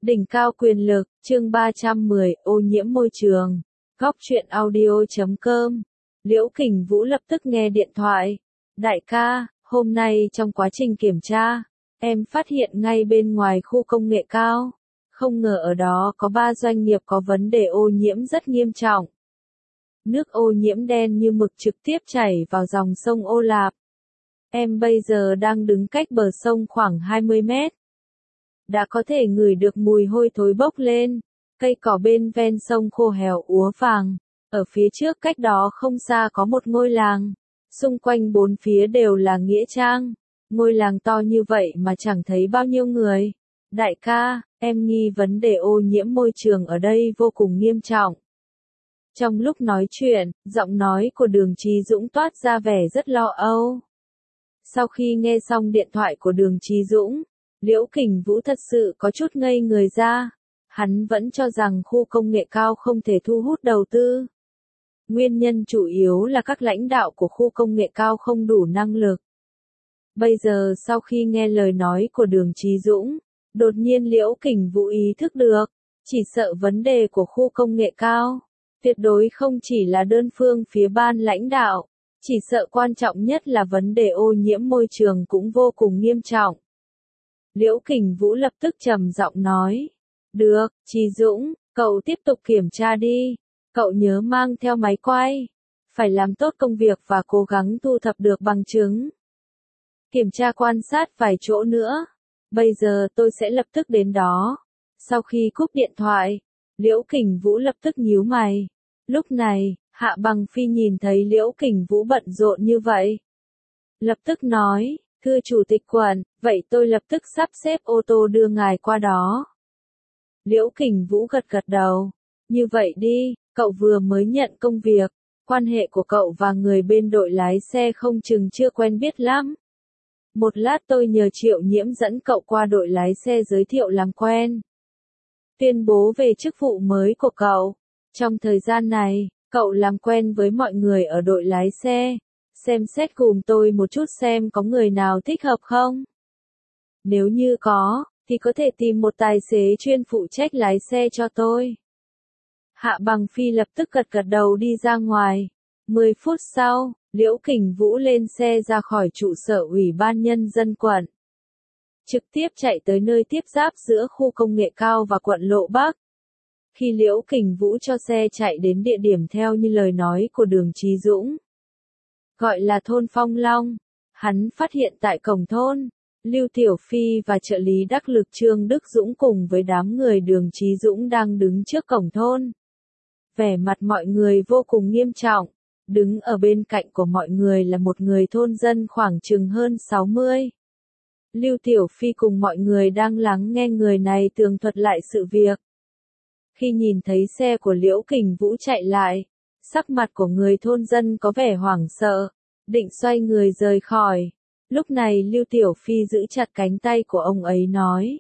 Đỉnh cao quyền lực, chương 310, ô nhiễm môi trường. Góc truyện audio.com. Liễu Kình Vũ lập tức nghe điện thoại. Đại ca, hôm nay trong quá trình kiểm tra, em phát hiện ngay bên ngoài khu công nghệ cao. Không ngờ ở đó có 3 doanh nghiệp có vấn đề ô nhiễm rất nghiêm trọng. Nước ô nhiễm đen như mực trực tiếp chảy vào dòng sông Ô Lạp. Em bây giờ đang đứng cách bờ sông khoảng 20 mét. Đã có thể ngửi được mùi hôi thối bốc lên, cây cỏ bên ven sông khô héo úa vàng. Ở phía trước cách đó không xa có một ngôi làng, xung quanh bốn phía đều là nghĩa trang. Ngôi làng to như vậy mà chẳng thấy bao nhiêu người. Đại ca, em nghi vấn đề ô nhiễm môi trường ở đây vô cùng nghiêm trọng. Trong lúc nói chuyện, giọng nói của Đường Chí Dũng toát ra vẻ rất lo âu. Sau khi nghe xong điện thoại của Đường Chí Dũng, Liễu Kình Vũ thật sự có chút ngây người ra. Hắn vẫn cho rằng khu công nghệ cao không thể thu hút đầu tư. Nguyên nhân chủ yếu là các lãnh đạo của khu công nghệ cao không đủ năng lực. Bây giờ sau khi nghe lời nói của Đường Chí Dũng, đột nhiên Liễu Kình Vũ ý thức được, chỉ sợ vấn đề của khu công nghệ cao, tuyệt đối không chỉ là đơn phương phía ban lãnh đạo, chỉ sợ quan trọng nhất là vấn đề ô nhiễm môi trường cũng vô cùng nghiêm trọng. Liễu Kình Vũ lập tức trầm giọng nói, được, Chí Dũng, cậu tiếp tục kiểm tra đi, cậu nhớ mang theo máy quay, phải làm tốt công việc và cố gắng thu thập được bằng chứng. Kiểm tra quan sát vài chỗ nữa, bây giờ tôi sẽ lập tức đến đó. Sau khi cúp điện thoại, Liễu Kình Vũ lập tức nhíu mày. Lúc này, Hạ Bằng Phi nhìn thấy Liễu Kình Vũ bận rộn như vậy. Lập tức nói, thưa chủ tịch quận, vậy tôi lập tức sắp xếp ô tô đưa ngài qua đó. Liễu Kình Vũ gật gật đầu. Như vậy đi, cậu vừa mới nhận công việc, quan hệ của cậu và người bên đội lái xe không chừng chưa quen biết lắm. Một lát tôi nhờ Triệu Nhiễm dẫn cậu qua đội lái xe giới thiệu làm quen. Tuyên bố về chức vụ mới của cậu. Trong thời gian này, cậu làm quen với mọi người ở đội lái xe. Xem xét cùng tôi một chút xem có người nào thích hợp không. Nếu như có, thì có thể tìm một tài xế chuyên phụ trách lái xe cho tôi. Hạ Bằng Phi lập tức gật gật đầu đi ra ngoài. 10 phút sau, Liễu Kình Vũ lên xe ra khỏi trụ sở Ủy ban Nhân dân quận. Trực tiếp chạy tới nơi tiếp giáp giữa khu công nghệ cao và quận Lộ Bắc. Khi Liễu Kình Vũ cho xe chạy đến địa điểm theo như lời nói của Đường Chí Dũng, gọi là thôn Phong Long, hắn phát hiện tại cổng thôn, Lưu Tiểu Phi và trợ lý đắc lực Trương Đức Dũng cùng với đám người Đường Chí Dũng đang đứng trước cổng thôn. Vẻ mặt mọi người vô cùng nghiêm trọng, đứng ở bên cạnh của mọi người là một người thôn dân khoảng chừng hơn 60. Lưu Tiểu Phi cùng mọi người đang lắng nghe người này tường thuật lại sự việc. Khi nhìn thấy xe của Liễu Kình Vũ chạy lại, sắc mặt của người thôn dân có vẻ hoảng sợ, định xoay người rời khỏi. Lúc này Lưu Tiểu Phi giữ chặt cánh tay của ông ấy nói.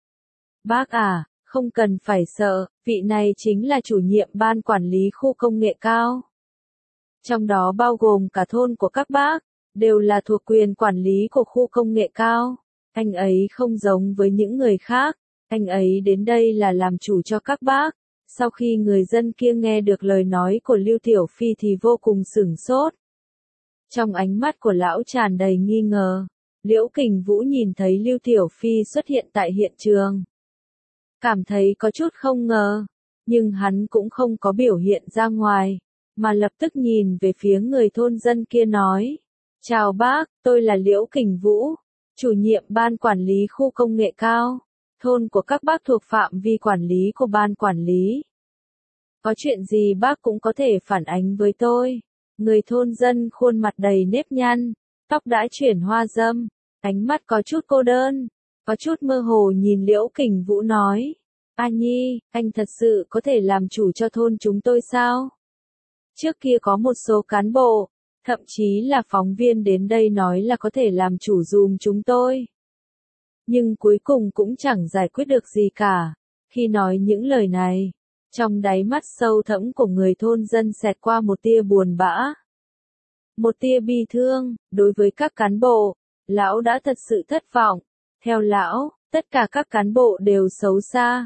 Bác à, không cần phải sợ, vị này chính là chủ nhiệm ban quản lý khu công nghệ cao. Trong đó bao gồm cả thôn của các bác, đều là thuộc quyền quản lý của khu công nghệ cao. Anh ấy không giống với những người khác, anh ấy đến đây là làm chủ cho các bác. Sau khi người dân kia nghe được lời nói của Lưu Tiểu Phi thì vô cùng sửng sốt. Trong ánh mắt của lão tràn đầy nghi ngờ, Liễu Kình Vũ nhìn thấy Lưu Tiểu Phi xuất hiện tại hiện trường. Cảm thấy có chút không ngờ, nhưng hắn cũng không có biểu hiện ra ngoài, mà lập tức nhìn về phía người thôn dân kia nói. Chào bác, tôi là Liễu Kình Vũ, chủ nhiệm ban quản lý khu công nghệ cao. Thôn của các bác thuộc phạm vi quản lý của ban quản lý. Có chuyện gì bác cũng có thể phản ánh với tôi. Người thôn dân khuôn mặt đầy nếp nhăn, tóc đã chuyển hoa râm, ánh mắt có chút cô đơn, có chút mơ hồ nhìn Liễu Kình Vũ nói. A Nhi, anh thật sự có thể làm chủ cho thôn chúng tôi sao? Trước kia có một số cán bộ, thậm chí là phóng viên đến đây nói là có thể làm chủ giùm chúng tôi. Nhưng cuối cùng cũng chẳng giải quyết được gì cả. Khi nói những lời này, trong đáy mắt sâu thẳm của người thôn dân xẹt qua một tia buồn bã. Một tia bi thương, đối với các cán bộ, lão đã thật sự thất vọng. Theo lão, tất cả các cán bộ đều xấu xa,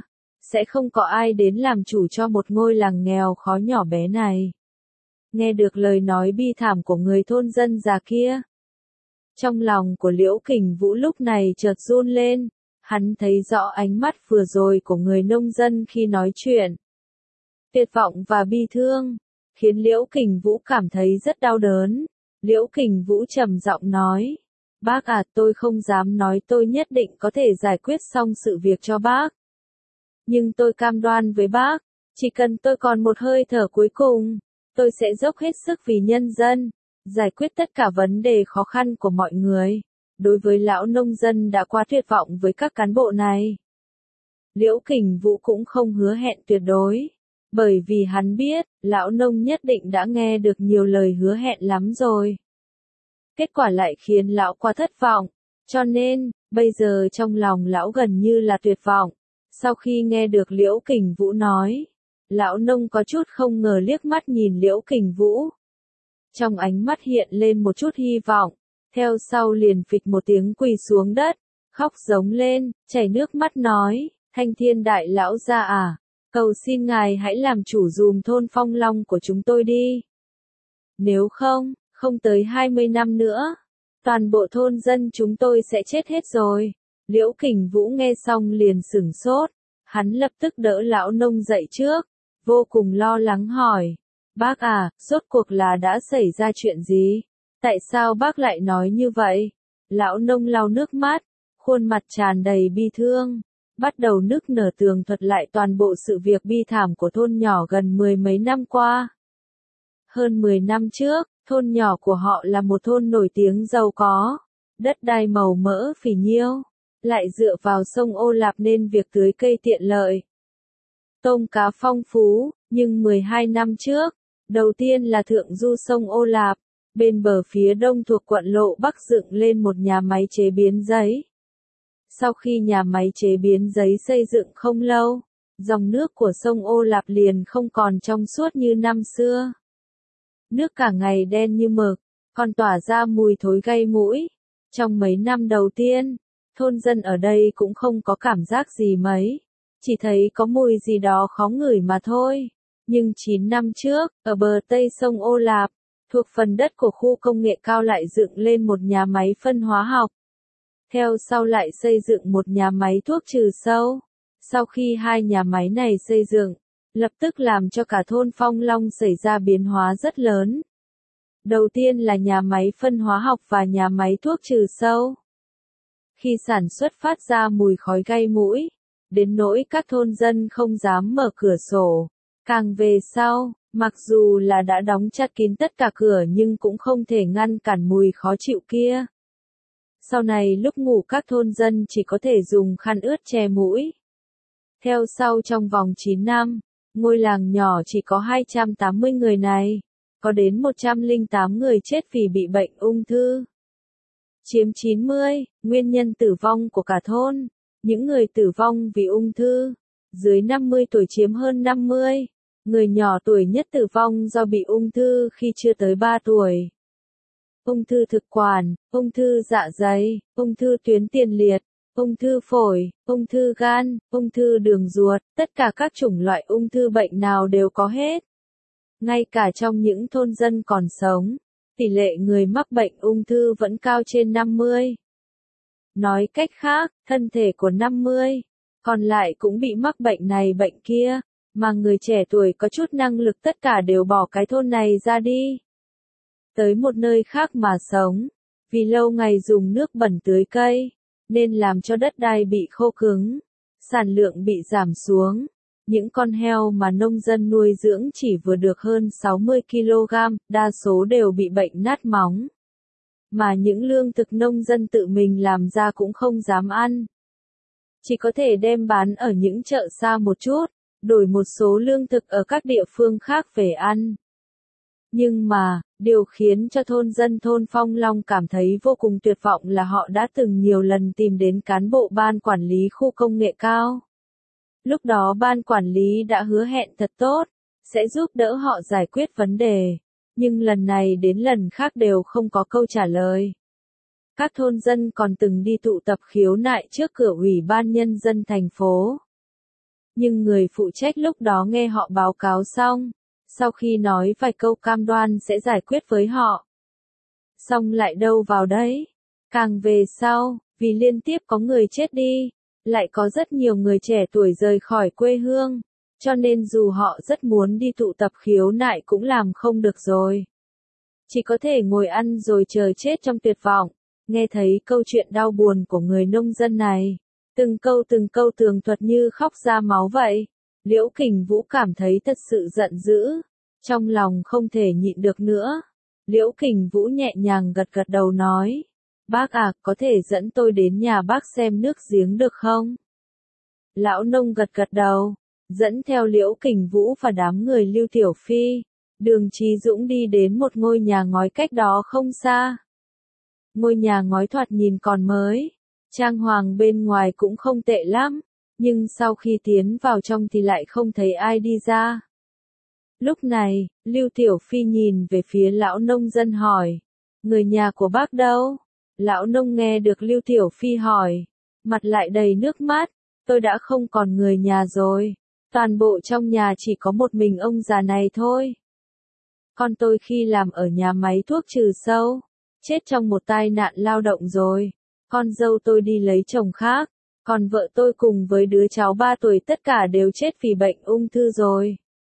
sẽ không có ai đến làm chủ cho một ngôi làng nghèo khó nhỏ bé này. Nghe được lời nói bi thảm của người thôn dân già kia, trong lòng của Liễu Kình Vũ lúc này chợt run lên, hắn thấy rõ ánh mắt vừa rồi của người nông dân khi nói chuyện. Tuyệt vọng và bi thương, khiến Liễu Kình Vũ cảm thấy rất đau đớn. Liễu Kình Vũ trầm giọng nói, bác à, tôi không dám nói tôi nhất định có thể giải quyết xong sự việc cho bác. Nhưng tôi cam đoan với bác, chỉ cần tôi còn một hơi thở cuối cùng, tôi sẽ dốc hết sức vì nhân dân, giải quyết tất cả vấn đề khó khăn của mọi người. Đối với lão nông dân đã quá tuyệt vọng với các cán bộ này, Liễu Kình Vũ cũng không hứa hẹn tuyệt đối, bởi vì hắn biết, lão nông nhất định đã nghe được nhiều lời hứa hẹn lắm rồi. Kết quả lại khiến lão quá thất vọng, cho nên, bây giờ trong lòng lão gần như là tuyệt vọng. Sau khi nghe được Liễu Kình Vũ nói, lão nông có chút không ngờ liếc mắt nhìn Liễu Kình Vũ. Trong ánh mắt hiện lên một chút hy vọng, theo sau liền phịch một tiếng quỳ xuống đất, khóc giống lên, chảy nước mắt nói, Thanh Thiên đại lão gia à, cầu xin ngài hãy làm chủ dùm thôn Phong Long của chúng tôi đi. Nếu không tới 20 năm nữa, toàn bộ thôn dân chúng tôi sẽ chết hết rồi. Liễu Kình Vũ nghe xong liền sửng sốt, hắn lập tức đỡ lão nông dậy trước, vô cùng lo lắng hỏi, bác à, rốt cuộc là đã xảy ra chuyện gì? Tại sao bác lại nói như vậy? Lão nông lau nước mắt, khuôn mặt tràn đầy bi thương, bắt đầu nức nở tường thuật lại toàn bộ sự việc bi thảm của thôn nhỏ gần 10 mấy năm qua. Hơn 10 năm trước, thôn nhỏ của họ là một thôn nổi tiếng giàu có, đất đai màu mỡ phì nhiêu, lại dựa vào sông Ô Lạp nên việc tưới cây tiện lợi. Tôm cá phong phú, nhưng 12 năm trước, đầu tiên là thượng du sông Ô Lạp, bên bờ phía đông thuộc quận Lộ Bắc dựng lên một nhà máy chế biến giấy. Sau khi nhà máy chế biến giấy xây dựng không lâu, dòng nước của sông Ô Lạp liền không còn trong suốt như năm xưa. Nước cả ngày đen như mực, còn tỏa ra mùi thối gây mũi. Trong mấy năm đầu tiên, thôn dân ở đây cũng không có cảm giác gì mấy, chỉ thấy có mùi gì đó khó ngửi mà thôi. Nhưng 9 năm trước, ở bờ tây sông Ô Lạp, thuộc phần đất của khu công nghệ cao lại dựng lên một nhà máy phân hóa học. Theo sau lại xây dựng một nhà máy thuốc trừ sâu. Sau khi hai nhà máy này xây dựng, lập tức làm cho cả thôn Phong Long xảy ra biến hóa rất lớn. Đầu tiên là nhà máy phân hóa học và nhà máy thuốc trừ sâu. Khi sản xuất phát ra mùi khói gây mũi, đến nỗi các thôn dân không dám mở cửa sổ. Càng về sau, mặc dù là đã đóng chặt kín tất cả cửa nhưng cũng không thể ngăn cản mùi khó chịu kia. Sau này lúc ngủ các thôn dân chỉ có thể dùng khăn ướt che mũi. Theo sau trong vòng 9 năm, ngôi làng nhỏ chỉ có 280 người này, có đến 108 người chết vì bị bệnh ung thư. Chiếm 90, nguyên nhân tử vong của cả thôn. Những người tử vong vì ung thư, dưới 50 tuổi chiếm hơn 50. Người nhỏ tuổi nhất tử vong do bị ung thư khi chưa tới 3 tuổi. Ung thư thực quản, ung thư dạ dày, ung thư tuyến tiền liệt, ung thư phổi, ung thư gan, ung thư đường ruột, tất cả các chủng loại ung thư bệnh nào đều có hết. Ngay cả trong những thôn dân còn sống, tỷ lệ người mắc bệnh ung thư vẫn cao trên 50. Nói cách khác, thân thể của 50, còn lại cũng bị mắc bệnh này bệnh kia, mà người trẻ tuổi có chút năng lực tất cả đều bỏ cái thôn này ra đi. Tới một nơi khác mà sống, vì lâu ngày dùng nước bẩn tưới cây, nên làm cho đất đai bị khô cứng, sản lượng bị giảm xuống. Những con heo mà nông dân nuôi dưỡng chỉ vừa được hơn 60 kg, đa số đều bị bệnh nát móng. Mà những lương thực nông dân tự mình làm ra cũng không dám ăn. Chỉ có thể đem bán ở những chợ xa một chút, đổi một số lương thực ở các địa phương khác về ăn. Nhưng mà, điều khiến cho thôn dân thôn Phong Long cảm thấy vô cùng tuyệt vọng là họ đã từng nhiều lần tìm đến cán bộ ban quản lý khu công nghệ cao. Lúc đó ban quản lý đã hứa hẹn thật tốt, sẽ giúp đỡ họ giải quyết vấn đề. Nhưng lần này đến lần khác đều không có câu trả lời. Các thôn dân còn từng đi tụ tập khiếu nại trước cửa Ủy ban Nhân dân thành phố. Nhưng người phụ trách lúc đó nghe họ báo cáo xong, sau khi nói vài câu cam đoan sẽ giải quyết với họ. Xong lại đâu vào đấy. Càng về sau, vì liên tiếp có người chết đi, lại có rất nhiều người trẻ tuổi rời khỏi quê hương, cho nên dù họ rất muốn đi tụ tập khiếu nại cũng làm không được rồi. Chỉ có thể ngồi ăn rồi chờ chết trong tuyệt vọng. Nghe thấy câu chuyện đau buồn của người nông dân này, từng câu tường thuật như khóc ra máu vậy. Liễu Kình Vũ cảm thấy thật sự giận dữ, trong lòng không thể nhịn được nữa. Liễu Kình Vũ nhẹ nhàng gật gật đầu nói, bác à, có thể dẫn tôi đến nhà bác xem nước giếng được không? Lão nông gật gật đầu, dẫn theo Liễu Kình Vũ và đám người Lưu Tiểu Phi. Đường Chí Dũng đi đến một ngôi nhà ngói cách đó không xa. Ngôi nhà ngói thoạt nhìn còn mới, trang hoàng bên ngoài cũng không tệ lắm, nhưng sau khi tiến vào trong thì lại không thấy ai đi ra. Lúc này, Lưu Tiểu Phi nhìn về phía lão nông dân hỏi, người nhà của bác đâu? Lão nông nghe được Lưu Tiểu Phi hỏi, mặt lại đầy nước mắt, tôi đã không còn người nhà rồi, toàn bộ trong nhà chỉ có một mình ông già này thôi. Con tôi khi làm ở nhà máy thuốc trừ sâu, chết trong một tai nạn lao động rồi. Con dâu tôi đi lấy chồng khác, còn vợ tôi cùng với đứa cháu 3 tuổi tất cả đều chết vì bệnh ung thư rồi.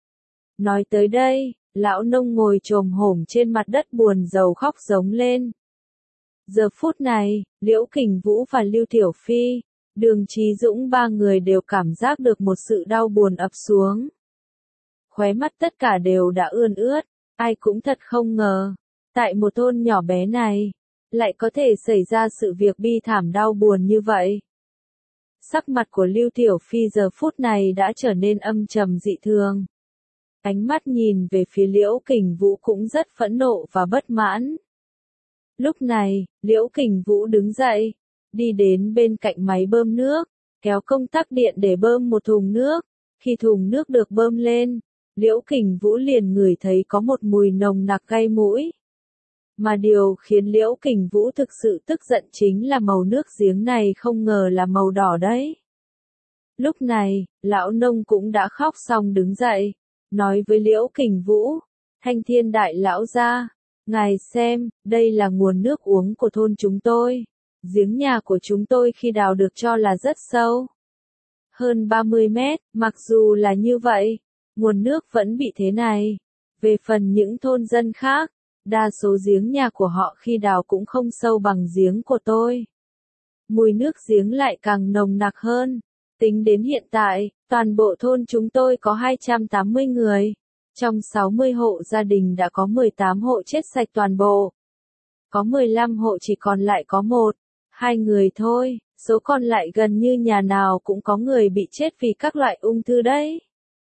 Nói tới đây, lão nông ngồi chồm hổm trên mặt đất buồn rầu khóc giống lên. Giờ phút này, Liễu Kình Vũ và Lưu Tiểu Phi, Đường Chí Dũng ba người đều cảm giác được một sự đau buồn ập xuống. Khóe mắt tất cả đều đã ươn ướt, ai cũng thật không ngờ, tại một thôn nhỏ bé này, lại có thể xảy ra sự việc bi thảm đau buồn như vậy. Sắc mặt của Lưu Tiểu Phi giờ phút này đã trở nên âm trầm dị thường. Ánh mắt nhìn về phía Liễu Kình Vũ cũng rất phẫn nộ và bất mãn. Lúc này, Liễu Kình Vũ đứng dậy, đi đến bên cạnh máy bơm nước, kéo công tắc điện để bơm một thùng nước. Khi thùng nước được bơm lên, Liễu Kình Vũ liền ngửi thấy có một mùi nồng nặc gây mũi. Mà điều khiến Liễu Kình Vũ thực sự tức giận chính là màu nước giếng này không ngờ là màu đỏ đấy. Lúc này, lão nông cũng đã khóc xong đứng dậy, nói với Liễu Kình Vũ, Thanh Thiên đại lão gia, ngài xem, đây là nguồn nước uống của thôn chúng tôi. Giếng nhà của chúng tôi khi đào được cho là rất sâu. Hơn 30 mét, mặc dù là như vậy, nguồn nước vẫn bị thế này. Về phần những thôn dân khác, đa số giếng nhà của họ khi đào cũng không sâu bằng giếng của tôi. Mùi nước giếng lại càng nồng nặc hơn. Tính đến hiện tại, toàn bộ thôn chúng tôi có 280 người. Trong 60 hộ gia đình đã có 18 hộ chết sạch toàn bộ. Có 15 hộ chỉ còn lại có 1-2 người thôi, số còn lại gần như nhà nào cũng có người bị chết vì các loại ung thư đấy.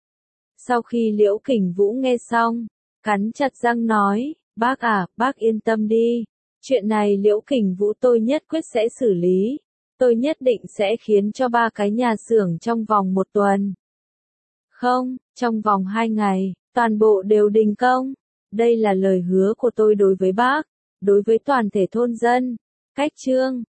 Sau khi Liễu Kình Vũ nghe xong, cắn chặt răng nói, bác à, bác yên tâm đi, chuyện này Liễu Kình Vũ tôi nhất quyết sẽ xử lý, tôi nhất định sẽ khiến cho 3 cái nhà xưởng trong vòng 1 tuần. Không, trong vòng 2 ngày, toàn bộ đều đình công. Đây là lời hứa của tôi đối với bác, đối với toàn thể thôn dân. Cách chương